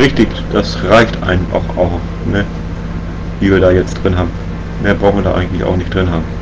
Richtig, das reicht einem auch, ne? Die wir da jetzt drin haben. Mehr brauchen wir da eigentlich auch nicht drin haben.